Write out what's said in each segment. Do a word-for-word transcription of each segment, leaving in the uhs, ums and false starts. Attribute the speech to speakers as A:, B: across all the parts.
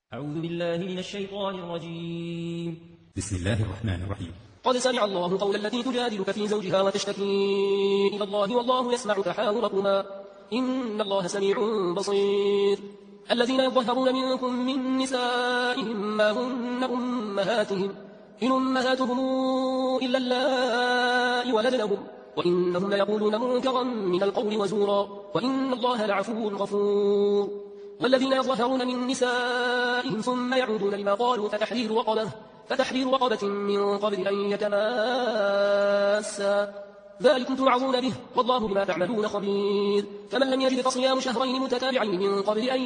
A: أعوذ بالله من الشيطان الرجيم.
B: بسم الله الرحمن الرحيم.
C: قد سمع الله قول التي تجادلك في زوجها وتشتكي إلى الله والله يسمع تحاوركما إن الله سميع بصير. الذين يظهرون منكم من نسائهم ما هن أمهاتهم إن أمهاتهم إلا اللائي ولدنهم وإنهم ليقولون منكرا من القول وزورا وإن الله لعفو غفور. والذين يظهرون من نسائهم ثم يعودون لما قالوا فتحرير رقبة فتحرير رقبة من قبل أن يتماسا ذلكم توعظون به والله بما تعملون خبير. فمن لم يجد فصيام شهرين متتابعين من قبل أن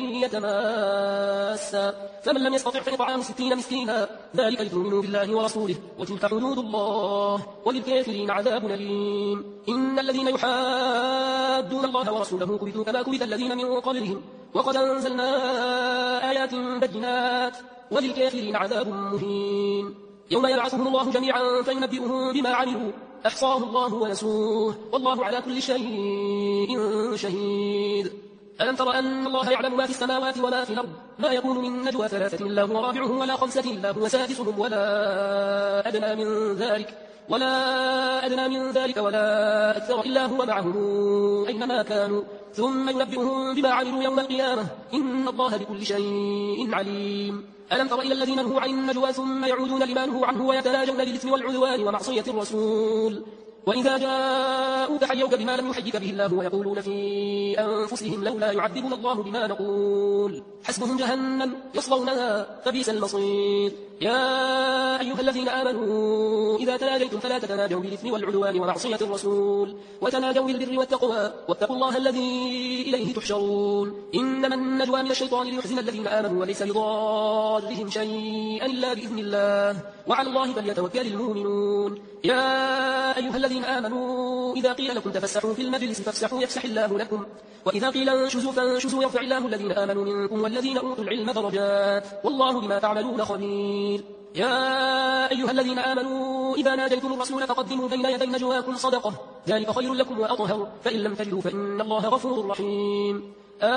C: يتماسا فمن لم يستطع فإطعام ستين مسكينا ذلك لتؤمنوا بالله ورسوله وتلك حدود الله وللكافرين عذاب أليم. إن الذين يحادون الله ورسوله كبتوا كما كبت الذين من قبلهم وقد أنزلنا آيات بينات وللكافرين عذاب مهين. يوم يبعثهم الله جميعا فينبئهم بما عملوا أحصاه الله ونسوه والله على كل شيء شهيد. ألم تر أن الله يعلم ما في السماوات وما في الأرض ما يكون من نجوى ثلاثة إلا هو رابعهم ولا خمسة إلا هو سادسهم ولا أدنى من ذلك ولا أدنى من ذلك ولا أكثر إلا هو معهم أينما كانوا ثم ينبئهم بما عملوا يوم القيامة إن الله بكل شيء عليم. ألم تر إلى الذين نهوا عن النجوى ثم يعودون لما نهوا عنه ويتناجون بالإثم والعدوان ومعصية الرسول وإذا جاءوك حيوك بما لم يحيك به الله ويقولون في أنفسهم لولا يعذبنا الله بما نقول حسبهم جهنم يصلونها فبئس المصير. يا أيها الذين آمنوا إذا تناجيتم فلا تتناجوا بالإثم والعدوان ومعصية الرسول وتناجوا بالبر والتقوى واتقوا الله الذي إليه تحشرون. إنما النجوى من الشيطان ليحزن الذين آمنوا وليس بضارهم شيئا إلا بإذن الله وعلى الله فليتوكل المؤمنون. يا أيها الذين آمنوا إذا قيل لكم تفسحوا في المجلس فافسحوا يفسح الله لكم وإذا قيل انشزوا فانشزوا يرفع الله الذين آمنوا منكم والذين أوتوا العلم درجات والله بما تعملون خبير. يا أيها الذين آمنوا إذا ناجيتم الرسول فقدموا بين يدي نجواكم صدقة ذلك خير لكم وأطهر فإن لم تجدوا فإن الله غفور رحيم.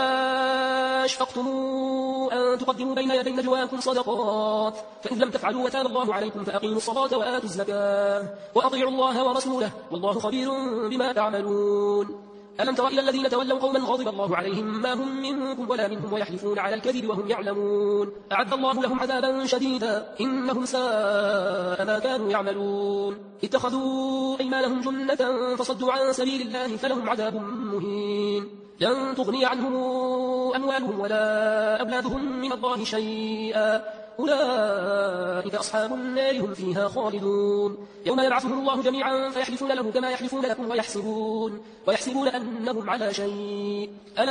C: أشفقتم أن تقدموا بين يدي نجواكم صدقات فإن لم تفعلوا وتاب الله عليكم فأقيموا الصلاة وآتوا الزكاة وأطيعوا الله ورسوله والله خبير بما تعملون. ألم تر إلى الذين تولوا قوما غضب الله عليهم ما هم منكم ولا منهم ويحلفون على الكذب وهم يعلمون أعد الله لهم عذابا شديدا إنهم ساء ما كانوا يعملون. اتخذوا أيمانهم جنة فصدوا عن سبيل الله فلهم عذاب مهين. لن تغني عنهم أموالهم ولا أولادهم من الله شيئا أولئك أصحاب النار هم فيها خالدون. يوم يبعثهم الله جميعا فيحلفون له كما يحلفون لكم ويحسبون ويحسبون أنهم على شيء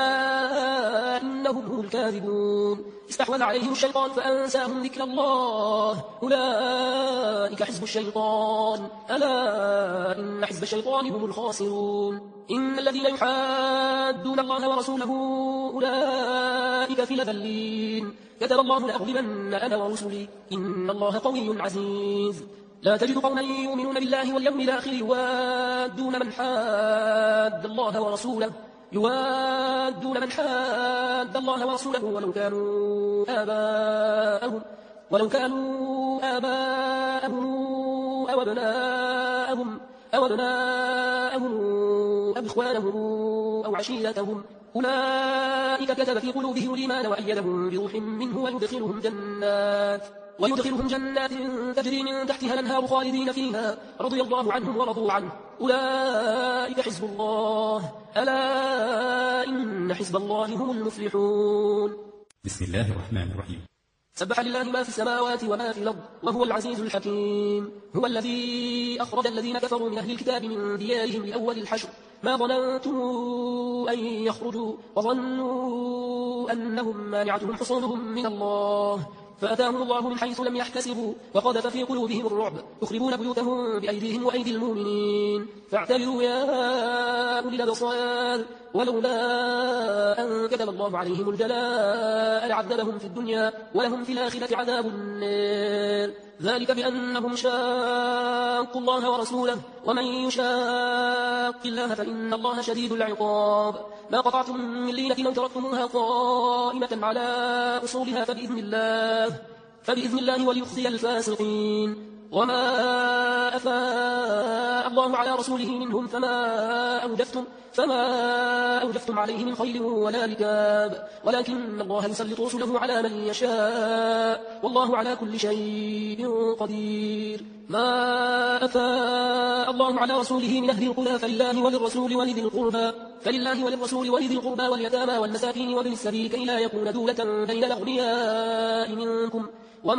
C: ألا إنهم هم الكاذبون. استحوذ عليهم الشيطان فأنساهم ذكر الله أولئك حزب الشيطان ألا إن حزب الشيطان هم الخاسرون. إن الذين يحادون الله ورسوله أولئك في الأذلين كتب الله لأغلبن أنا ورسلي إن الله قوي عزيز. لا تجد قوما يؤمنون بالله واليوم الآخر يوادون من حاد الله ورسوله يوادون من حاد الله ورسوله ولو كانوا آباءهم ولو كانوا آباءهم أو أبناءهم أو أبناءهم أو إخوانهم أو عشيرتهم أولئك كتب في قلوبهم الإيمان وأيدهم بروح منه ويدخلهم جنات ويدخلهم جنات تجري من تحتها الأنهار خالدين فيها رضي الله عنهم ورضوا عنه أولئك حزب الله ألا إن حزب الله هم المفلحون.
B: بسم الله الرحمن الرحيم.
C: سبح لله ما في السماوات وما في الأرض وهو العزيز الحكيم. هو الذي أخرج الذين كفروا من أهل الكتاب من ديارهم لأول الحشر ما ظننتم أن يخرجوا وظنوا أنهم مانعتهم حصونهم من الله فأتاهم الله من حيث لم يحتسبوا وقذف في قلوبهم الرعب يخربون بيوتهم بأيديهم وأيدي المؤمنين فاعتبروا يا أولي الأبصار ولولا أن كتب الله عليهم الجلاء لعذبهم في الدنيا ولهم في الآخرة عذاب النار ذلك بأنهم شاقوا الله ورسوله ومن يشاق الله فإن الله شديد العقاب ما قطعتم من لينة أو تركتموها قائمة على أصولها فبإذن الله فبإذن الله وليخزي الفاسقين وما أفاء الله على رسوله منهم فما أوجفتم فما أوجفتم عليه من خيل ولا ركاب ولكن الله يسلط رسله على من يشاء والله على كل شيء قدير ما أفاء الله على رسوله من أهل القرى فلله وللرسول ولذي القربى فلله وللرسول ولذي القربى واليتامى والمساكين وابن السبيل كي لا يكون دولة بين الأغنياء منكم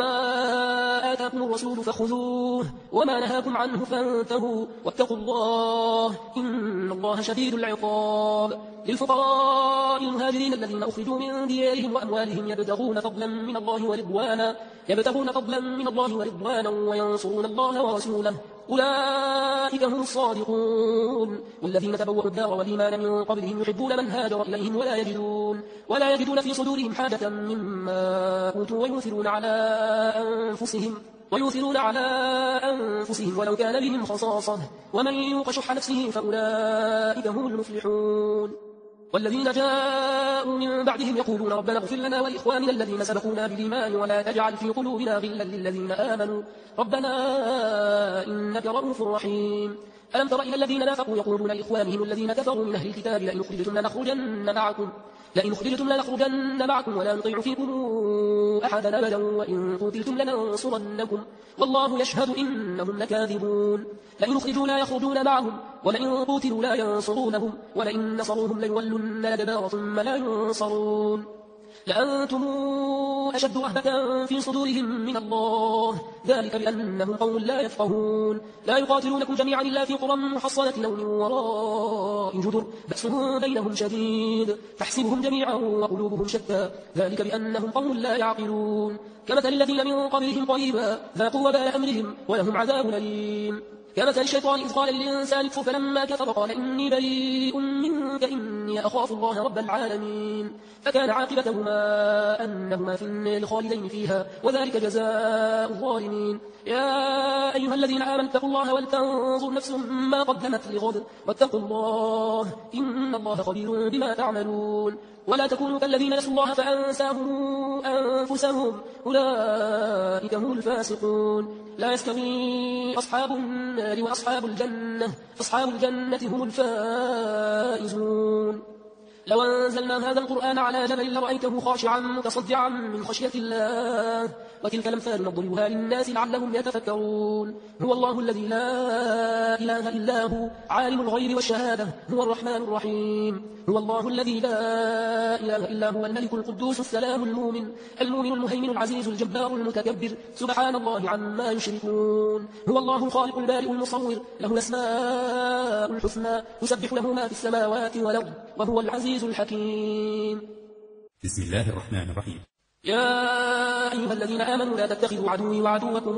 C: وما آتاكم الرسول فخذوه وما نهاكم عنه فانتهوا واتقوا الله إن الله شديد العقاب للفقراء المهاجرين الذين أخرجوا من ديارهم وأموالهم يبتغون فضلا من الله ورضوانا يبتغون فضلا من الله ورضوانا وينصرون الله ورسوله أولئك هم الصادقون والذين تبوأوا الدار والإيمان من قبلهم يحبون من هاجر إليهم ولا يجدون ولا يجدون في صدورهم حاجة مما أوتوا ويؤثرون على أنفسهم ويؤثرون على أنفسهم ولو كان بهم خصاصة ومن يوق شح نفسه فأولئك هم المفلحون والذين جاءوا من بعدهم يقولون ربنا اغفر لنا ولإخواننا الذين سبقونا بالإيمان ولا تجعل في قلوبنا غلا للذين آمنوا ربنا إنك رؤوف رحيم ألم تر إلى الذين نافقوا يقولون لإخوانهم الذين كفروا من أهل الكتاب لئن أخرجتم لنخرجن معكم لئن أخرجتم لنخرجن معكم ولا نطيع فيكم أحدا أبدا وإن قتلتم لننصرنكم والله يشهد إنهم لكاذبون لئن أخرجوا لا يخرجون معهم ولئن قتلوا لا ينصرونهم ولئن نصروهم ليولن الأدبار ثم لا ينصرون لأنتم أشد رهبة في صدورهم من الله ذلك بأنهم قوم لا يفقهون لا يقاتلونكم جميعا إلا في قرى محصنة أو من وراء جدر بأسهم بينهم شديد تحسبهم جميعا وقلوبهم شتى ذلك بأنهم قوم لا يعقلون كمثل الذين من قبلهم قريبا ذاقوا وبال أمرهم ولهم عذاب أليم كمثل الشيطان إذ قال للإنسان اكفر فلما كفر قال إني بريء منك إني أخاف الله رب العالمين فكان عاقبتهما أنهما في النار خالدين فيها وذلك جزاء الظالمين يا أيها الذين آمنوا اتقوا الله ولتنظر نفس ما قدمت لغد واتقوا الله إن الله خبير بما تعملون ولا تكونوا كالذين نسوا الله فأنساهم أنفسهم أولئك هم الفاسقون لا يستوي أصحاب النار وأصحاب الجنة أصحاب الجنة هم الفائزون لو أنزلنا هذا القرآن على جبل لرأيته خاشعا متصدعا من خشية الله وتلك الأمثال نضربها للناس لعلهم يتفكرون هو الله الذي لا إله إلا هو عالم الغيب والشهادة هو الرحمن الرحيم هو الله الذي لا إله إلا هو الملك القدوس السلام المؤمن المؤمن المهيمن العزيز الجبار المتكبر سبحان الله عما يشركون هو الله الخالق البارئ المصور له الأسماء الحسنى يسبح له ما في السماوات والأرض وهو العزيز الحكيم
B: بسم الله الرحمن الرحيم
C: يا أيها الذين آمنوا لا تتخذوا عدوي وعدوكم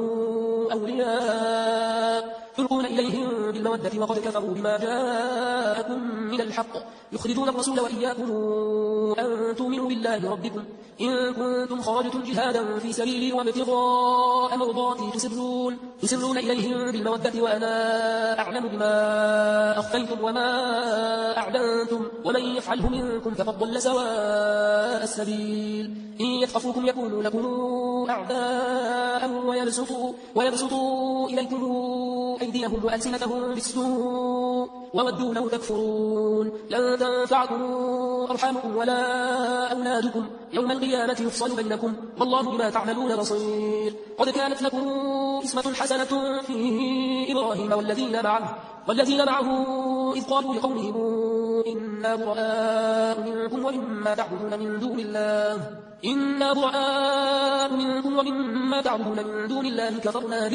C: أولياء تلقون إليهم بالمودة وقد كفروا بما جاءكم من الحق يخرجون الرسول وإياكم أن تؤمنوا بالله ربكم إن كنتم خرجتم جهادا في سبيلي وابتغاء مرضاتي تسرون تسرون إليهم بالمودة وأنا أعلم بما أخفيتم وما أعلنتم ومن يفعله منكم فقد ضل سواء السبيل إن يثقفوكم يكونوا لكم أعداء ويبسطوا, ويبسطوا إليكم أيديهم وألسنتهم بالسوء وودوا لو تكفرون لن تنفعكم أرحامكم ولا أولادكم يوم القيامة يفصل بينكم والله بما تعملون بصير قد كانت لكم إسمة حسنة في إبراهيم والذين معه والذين معه إذ قالوا لقومهم إنا براء منكم ومما تعبدون من دون الله إنا براء منكم ومما تعبدون من دون الله كفرنا بكم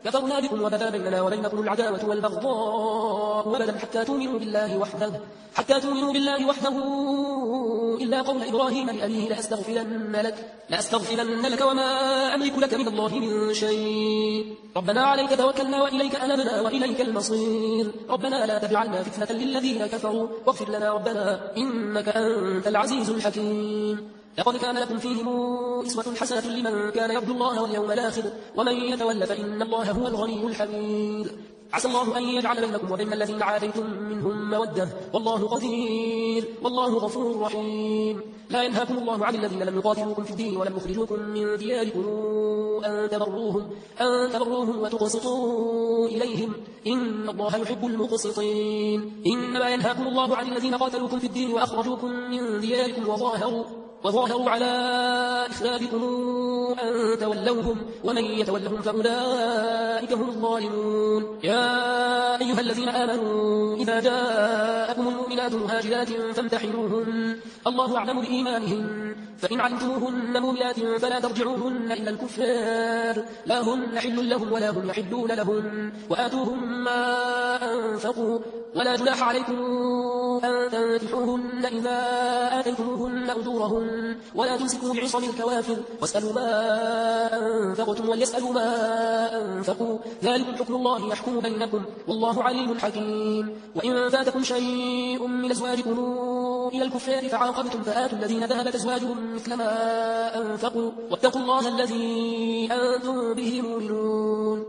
C: كفرنا بكم وبدا بيننا وبينكم العداوة والبغضاء أبدا حتى تؤمنوا بالله وحده حتى تؤمنوا بالله وحده إلا قول إبراهيم لأبيه لأستغفرن لك لأستغفرن لك وما أملك لك من الله من شيء ربنا عليك توكلنا وإليك أنبنا وإليك المصير ربنا لا تجعلنا فتنة للذين كفروا واغفر لنا ربنا إنك أنت العزيز الحكيم لقد كان لكم فيهم أسوة حسنة لمن كان يرجو الله واليوم الآخر ومن يتول فإن الله هو الغني الحميد عسى الله أن يجعل بينكم وبين الذين عاديتم منهم مودة والله قدير والله غفور رحيم لا ينهاكم الله عن الذين لم يقاتلوكم في الدين ولم يخرجوكم من دياركم أن تبروهم أن تبروهم وتقسطوا إليهم إن الله يحب المقسطين إنما ينهاكم الله عن الذين قاتلوكم في الدين وأخرجوكم من دياركم وظاهروا وظاهروا على إخراجكم أن تولوهم ومن يتولهم فأولئك هم الظالمون يا أيها الذين آمنوا إذا جاءكم المؤمنات مهاجرات فامتحنوهن الله أعلم بإيمانهن فإن علمتموهن مؤمنات فلا ترجعوهن إلى الكفار لا هن حل لهم ولا هم يحلون لهم وآتوهم ما أنفقوا ولا جناح عليكم أن تنكحوهن إذا آتيتموهن أجورهن ولا تمسكوا بعصم الكوافر واسألوا ما أنفقتم وليسألوا ما أنفقوا ذلكم حكم الله يحكم بينكم والله عليم حكيم وإن فاتكم شيء من أزواجكم إلى الكفار فعاقبتم فآتوا الذين ذهبت أزواجهم مثل ما أنفقوا واتقوا الله الذي أنتم به مؤمنون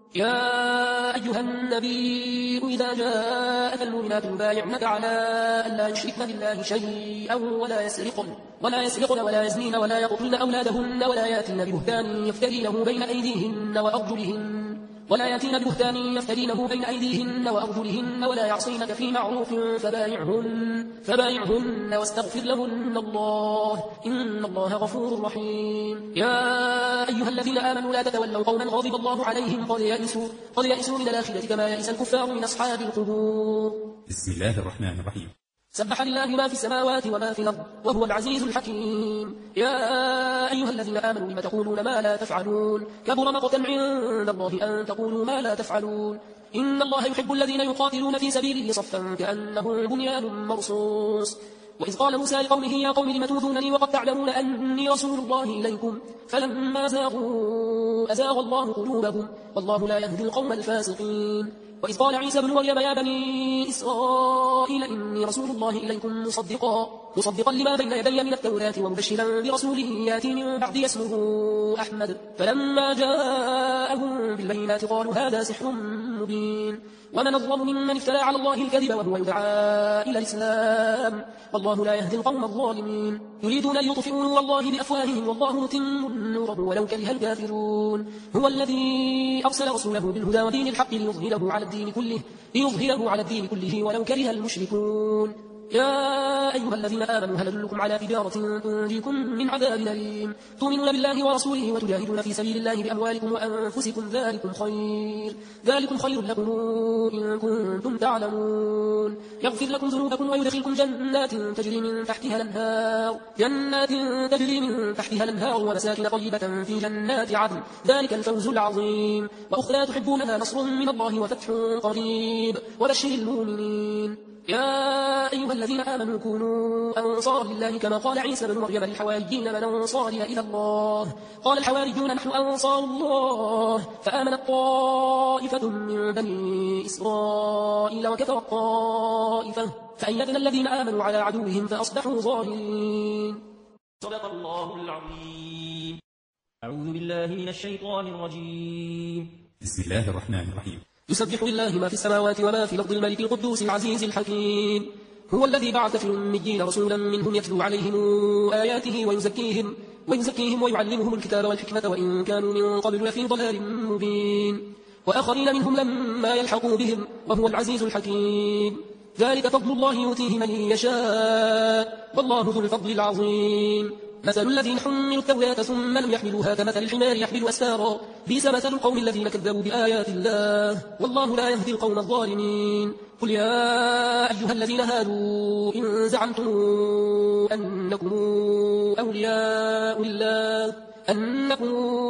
C: يا أيها النبي إذا جاءك المؤمنات يبايعنك على أن لا يشركن بالله شيئا ولا يسرقن ولا يسرقن ولا يزنين ولا يقتلن أولادهن ولا يأتين ببهتان يفترينه بين أيديهن وأرجلهن ولا يأتين ببهتان يفترينه بين أيديهن وأرجلهن ولا يعصينك في معروف فبايعهن فبايعهن واستغفر لهن الله إن الله غفور رحيم يا أيها الذين آمنوا لا تتولوا قوما غضب الله عليهم قد يئسوا قد يئسوا من الآخرة كما يئس الكفار من أصحاب القبور
B: بسم الله الرحمن الرحيم
C: سبح لله ما في السماوات وما في الأرض وهو العزيز الحكيم يا أيها الذين آمنوا لم تقولون ما لا تفعلون كبر مقتا عند الله أن تقولوا ما لا تفعلون إن الله يحب الذين يقاتلون في سبيله صفا كأنهم بنيان مرصوص وإذ قال موسى لقومه يا قوم لم تؤذونني وقد تعلمون أني رسول الله إليكم فلما زاغوا أزاغ الله قلوبهم والله لا يهدي القوم الفاسقين وإذ قال عيسى بن مريم يا بني إسرائيل إني رسول الله إليكم مصدقا مصدقا لما بين يدي من التوراة ومبشرا برسول يأتي من بعدي اسمه أحمد فلما جاءهم بالبينات قالوا هذا سحر مبين ومن الظلم ممن افترى على الله الكذب وهو يدعى إلى الإسلام والله لا يهدي القوم الظالمين يريدون أن يطفئوا نور الله بأفواههم والله متم نوره ولو كره الكافرون هو الذي أرسل رسوله بالهدى ودين الحق ليظهره على الدين كله ليظهره على الدين كله ولو كره المشركون يا أيها الذين آمنوا هل أدلكم على تجارة تنجيكم من عذاب أليم تؤمنون بالله ورسوله وتجاهدون في سبيل الله بأموالكم وأنفسكم ذلكم خير ذلكم خير لكم إن كنتم تعلمون يغفر لكم ذنوبكم ويدخلكم جنات تجري من تحتها الأنهار جنات تجري من تحتها الأنهار ومساكن طيبة في جنات عدن ذلك الفوز العظيم وأخرى تحبونها نصر من الله وفتح قريب وبشر المؤمنين يا أيها الذين آمنوا كونوا أنصار لله كما قال عيسى بن مريم للحواريين من أنصاري إلى الله قال الحواريون نحن أنصار الله فآمنت طائفة من بني إسرائيل وكفرت طائفة فأيدنا الذين آمنوا على عدوهم فأصبحوا ظاهرين
A: صدق الله العظيم. أعوذ بالله من الشيطان الرجيم.
B: بسم الله الرحمن الرحيم.
C: يسبح لله ما في السماوات وما في الأرض الملك القدوس العزيز الحكيم هو الذي بعث في الأميين رسولا منهم يتلو عليهم آياته ويزكيهم ويزكيهم ويعلمهم الكتاب والحكمة وإن كانوا من قبل لفي ضلال مبين وآخرين منهم لما يلحقوا بهم وهو العزيز الحكيم ذلك فضل الله يؤتيه من يشاء والله ذو الفضل العظيم مثل الذين حملوا التوراة ثم لم يحملوها كمثل الحمار يحمل أسفارا بئس مثل القوم الذين كذبوا بآيات الله والله لا يهدي القوم الظالمين قل يا أيها الذين هادوا إن زعمتم أنكم أولياء لله أنكم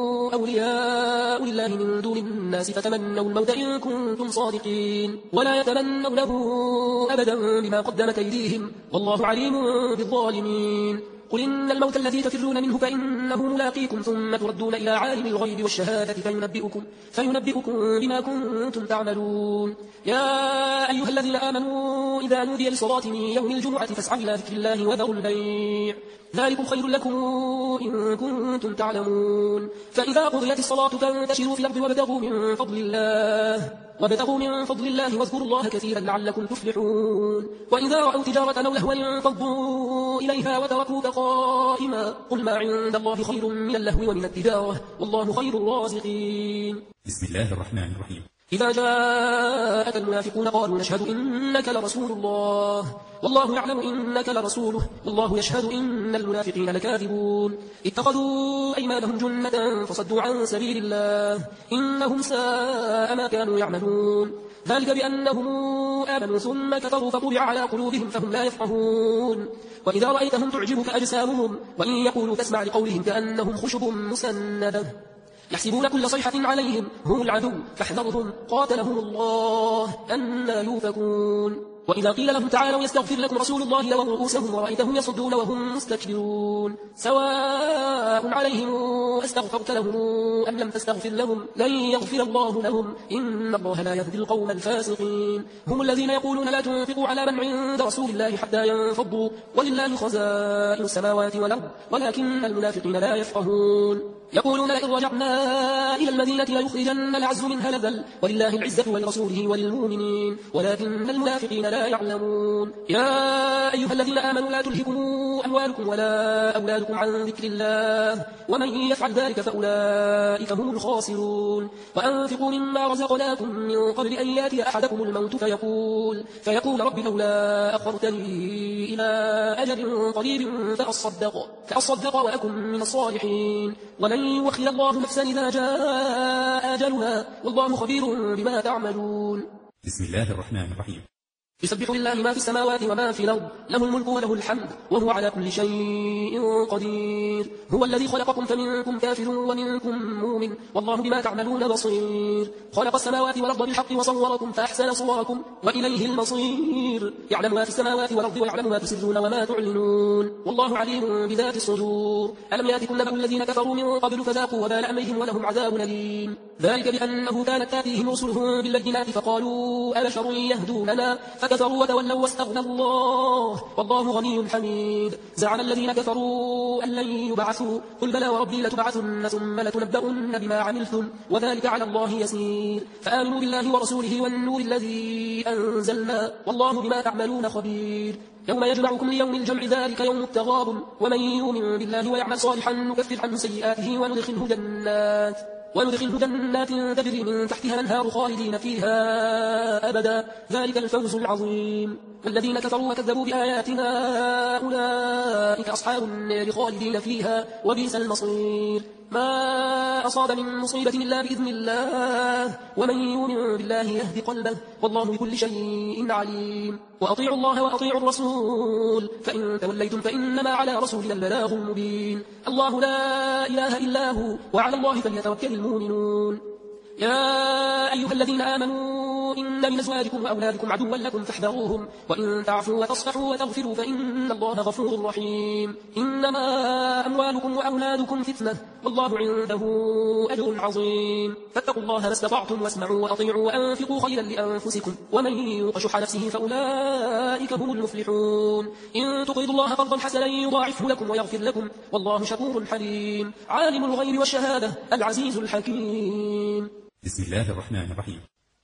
C: أولياء لله من دون الناس فتمنوا الموت إن كنتم صادقين ولا يتمنونه أبدا بما قدمت أيديهم والله عليم بالظالمين. قل إن الموت الذي تفرون منه فإنه ملاقيكم ثم تردون إلى عالم الغيب والشهادة فينبئكم, فينبئكم بما كنتم تعملون. يا أيها الذين آمنوا إذا نودي للصلاة من يوم الجمعة فاسعوا إلى ذكر الله وذروا البيع ذلكم خير لكم إن كنتم تعلمون. فإذا قضيت الصلاة فانتشروا في الأرض وابتغوا من فضل الله وابتغوا من فضل الله واذكروا الله كثيرا لعلكم تفلحون. وإذا رأوا تجارة أو لهوا انفضوا إليها وتركوك قائما قل ما عند الله خير من اللهو ومن التجارة والله خير الرازقين.
B: بسم الله الرحمن الرحيم.
C: إذا جاءك المنافقون قالوا نشهد إنك لرسول الله والله يعلم إنك لرسوله والله يشهد إن المنافقين لكاذبون. اتخذوا أيمانهم جنة فصدوا عن سبيل الله إنهم ساء ما كانوا يعملون. ذلك بأنهم آمنوا ثم كفروا فطبع على قلوبهم فهم لا يفقهون. وإذا رأيتهم تعجبك أجسامهم وإن يقولوا تسمع لقولهم كأنهم خشب مسندة يحسبون كل صيحة عليهم هم العدو فاحذرهم قاتلهم الله أنى يوفكون. وإذا قيل لهم تعالوا يستغفر لكم رسول الله لووا رؤوسهم ورأيتهم يصدون وهم مستكبرون سواء عليهم أستغفرت لهم أم لم تستغفر لهم لن يغفر الله لهم إن الله لا يهدي القوم الفاسقين. هم الذين يقولون لا تنفقوا على من عند رسول الله حتى ينفضوا ولله خزائن السماوات والأرض ولكن المنافقين لا يفقهون. يقولون لئن رجعنا إلى المدينة ليخرجن الأعز منها الأذل ولله العزة ولرسوله وللمؤمنين ولكن المنافقين لا يعلمون. يا أيها الذين آمنوا لا تلهكم أموالكم ولا أولادكم عن ذكر الله ومن يفعل ذلك فأولئك هم الخاسرون. وأنفقوا مما رزقناكم من قبل أن يأتي أحدكم الموت فيقول, فيقول رب لولا أخرتني إلى أجل قريب فأصدق, فأصدق وأكن من الصالحين ولن يؤخر الله نفسا إذا جاء أجلها والله خبير بما تعملون.
B: بسم الله الرحمن الرحيم.
C: يسبح لله ما في السماوات وما في الأرض له الملك وله الحمد وهو على كل شيء قدير. هو الذي خلقكم فمنكم كافر ومنكم مؤمن والله بما تعملون بصير. خلق السماوات والأرض بالحق وصوركم فأحسن صوركم وإليه المصير. يعلم ما في السماوات والأرض ويعلم ما تسرون وما تعلنون والله عليم بذات الصدور. ألم يأتكم نبأ الذين كفروا من قبل فذاقوا وبال أمرهم ولهم عذاب أليم. ذلك بأنه كانت تأتيهم رسلهم بالبينات فقالوا أبشر يهدوننا فكفروا وتولوا واستغنى الله والله غني حميد. زعم الذين كفروا أن لن يبعثوا قل بلى وربي لتبعثن ثم لتنبؤن بما عملتم وذلك على الله يسير. فآمنوا بالله ورسوله والنور الذي أنزلنا والله بما تعملون خبير. يوم يجمعكم ليوم الجمع ذلك يوم التغابن ومن يؤمن بالله ويعمل صالحا نكفر عنه سيئاته وندخله جنات وندخله جنات تجري من تحتها الأنهار خالدين فيها أبدا ذلك الفوز العظيم. والذين كفروا وكذبوا بآياتنا أولئك أصحاب النار خالدين فيها وبئس المصير. ما أصاب من مصيبة إلا بإذن الله ومن يؤمن بالله يهدي قلبه والله بكل شيء عليم. وأطيعوا الله وأطيعوا الرسول فإن توليتم فإنما على رسولنا البلاغ المبين. الله لا إله إلا هو وعلى الله فليتوكل المؤمنون. يا أيها الذين آمنوا إن من أزواجكم وأولادكم عدوا لكم فاحذروهم وإن تعفوا وتصفحوا وتغفروا فإن الله غفور رحيم. إنما أموالكم وأولادكم فتنة والله عنده أجر عظيم. فاتقوا الله ما استطعتم واسمعوا وأطيعوا وأنفقوا خيرا لأنفسكم ومن يوق شح نفسه فأولئك هم المفلحون. إن تقرضوا الله قرضا حسنا يضاعفه لكم ويغفر لكم والله شكور حليم. عالم الغيب والشهادة العزيز الحكيم.
B: بسم الله الرحمن الرحيم.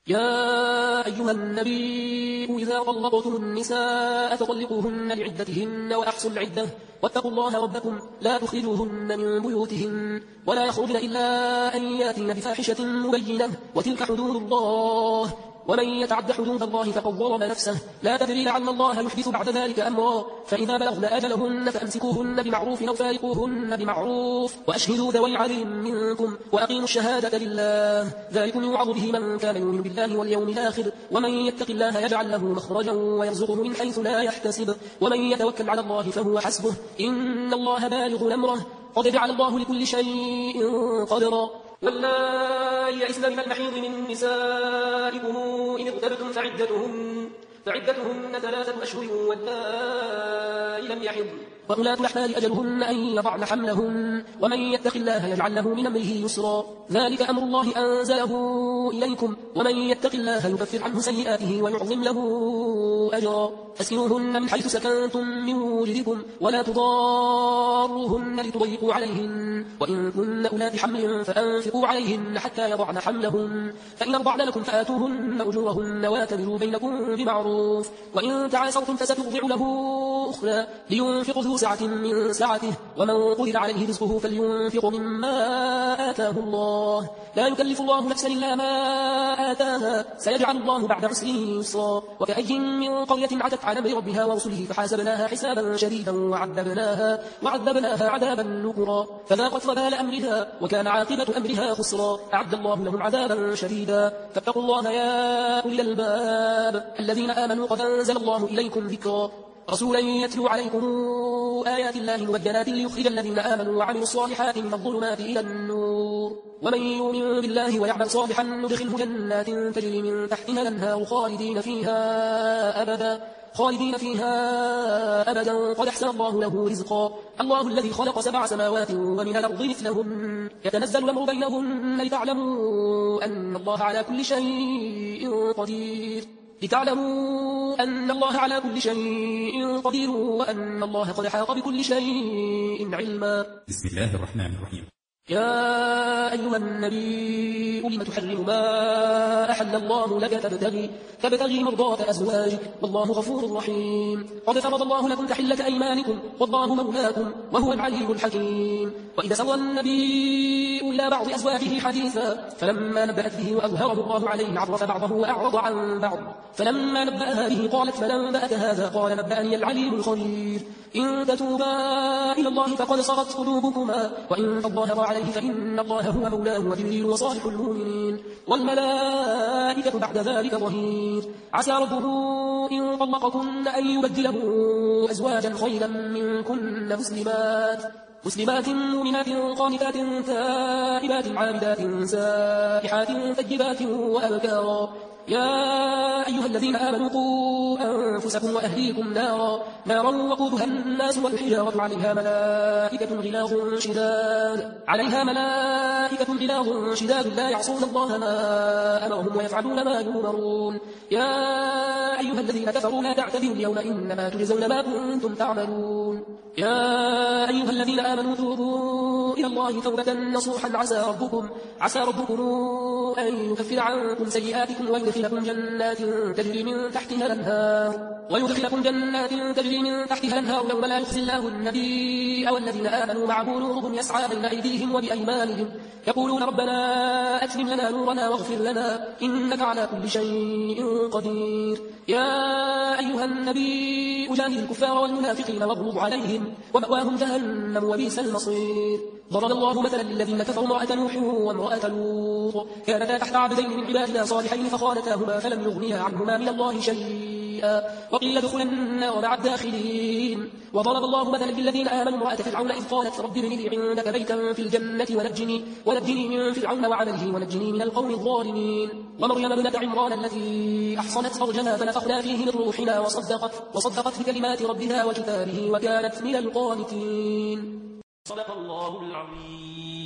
C: يا أيها النبي إذا طلقتم النساء فطلقوهن لعدتهن وأحصوا العدة واتقوا الله ربكم لا تخرجوهن من بيوتهن ولا يخرجن إلا أن يأتين بفاحشة مبينة وتلك حدود الله ومن يتعد حدود الله فقد ظلم نفسه لا تدري لعل الله يحدث بعد ذلك أمرا. فإذا بلغن أجلهن فأمسكوهن بمعروف أو فارقوهن بمعروف وأشهدوا ذوي عدل منكم وأقيموا الشهادة لله ذلكم يوعظ به من كان يؤمن بالله واليوم الآخر ومن يتق الله يجعل له مخرجا ويرزقه من حيث لا يحتسب ومن يتوكل على الله فهو حسبه إن الله بالغ أمره قد جعل الله لكل شيء قدرا. واللائي يئسن من المحيض من نسائكم إن ارتبتم فعدتهن فعدتهن ثلاثة أشهر واللائي لم يحضن وأولاة الأحمال أجلهن أن يضعن حملهن ومن يتق الله يجعل له من أمره يسرا. ذلك أمر الله أنزله إليكم ومن يتق الله يكفر عنه سيئاته ويعظم له أجرا. فاسكنوهن من حيث سكنتم من وجدكم ولا تضاروهن لتضيقوا عليهن وإن كن أولات حمل فأنفقوا عليهن حتى يضعن حملهن فإن أرضعن لكم فآتوهن أجورهن واعتبروا بينكم بمعروف. وإن تعاسرتم فسترضع له أخرى لينفق ذو سعة من سعته ومن قدر عليه رزقه فلينفق مما آتاه الله لا يكلف الله نفسا إلا ما آتاها سيجعل الله بعد عسر يسرا. وكأي من قرية عتت عن أمر ربها ورسله فحاسبناها حسابا شديدا وعذبناها, وعذبناها عذابا نكرا فذاقت وبال أمرها وكان عاقبة أمرها خسرا. أعد الله لهم عذابا شديدا فاتقوا الله يا أولي الألباب الذين آمنوا قد أنزل الله إليكم ذكرا رسولا يتلو عليكم آيات الله مبينات ليخرج الذين آمنوا وعملوا الصالحات من الظلمات إلى النور ومن يؤمن بالله ويعمل صالحا ندخله جنات تجري من تحتها الأنهار خالدين فيها أبدا خالدين فيها أبدا قد أحسن الله له رزقا. الله الذي خلق سبع سماوات ومن الأرض مثلهن يتنزل الأمر بينهن لتعلموا أن الله على كل شيء قدير لتعلموا أن الله على كل شيء قدير وأن الله قد حاط بكل شيء علما.
B: بسم الله الرحمن الرحيم.
C: يا أيها النبي لم تحرم ما أحل الله لك تبتغي, تبتغي مرضات أزواجك والله غفور رحيم. قد فرض الله لكم تحلة أيمانكم والله مولاكم وهو العليم الحكيم. وإذا سوى النبي إلى بعض أزواجه حديثا فلما نبأت به وأظهره الله عليه عرف بعضه وأعرض عن بعض فلما نبأها به قالت من أنبأك هذا قال نبأني العليم الخبير. إن تتوبا إلى الله فقد صغت قلوبكما وإن تظاهرا عليه فإن الله هو مولاه وجبريل وصالح المؤمنين والملائكة بعد ذلك ظهير. عسى ربه إن طلقكن أن يبدله أزواجا خيرا منكن مسلمات مسلمات مؤمنات قانتات تائبات عابدات سائحات ثيبات وأبكارا. يا أيها الذين آمنوا قوا أنفسكم وأهليكم نارا نارا وقودها الناس والحجارة عليها ملائكة غلاظ شداد عليها ملائكة غلاظ شداد لا يعصون الله ما أمرهم ويفعلون ما يؤمرون. يا أيها الذين كفروا لا تعتذروا اليوم إنما تجزون ما كنتم تعملون. يا أيها الذين آمنوا توبوا إلى الله توبة نصوحا عسى ربكم عسى ربكم أن يكفر عنكم سيئاتكم ويدخلكم جنات تجري من تحتها الأنهار ويدخلكم جنات تجري من تحتها الأنهار يوم لا يخزي الله النبي والذين آمنوا معه نورهم يسعى بين أيديهم وبأيمانهم يقولون ربنا أتمم لنا نورنا واغفر لنا إنك على كل شيء قدير. يا أيها النبي أجاهد الكفار والمنافقين واغلظ عليهم ومأواهم جهنم وبئس المصير. ضرب الله مثلا للذين كفروا امرأة نوح وامرأة لوط كانتا تحت عبدين من عبادنا صالحين فخانتاهما فلم يغنيا عنهما من الله شيئا وقيل ادخلا النار مع الداخلين. وضرب الله مثلا للذين آمنوا امرأة فرعون إذ قالت رب ابن لي عندك بيتا في الجنة ونجني ونجني من فرعون وعمله ونجني من القوم الظالمين. ومريم ابنة عمران التي أحصنت فرجها فنفخنا فيه من روحنا وصدقت وصدقت بكلمات ربها وكتابه وكانت من القانتين.
A: صدق الله العظيم.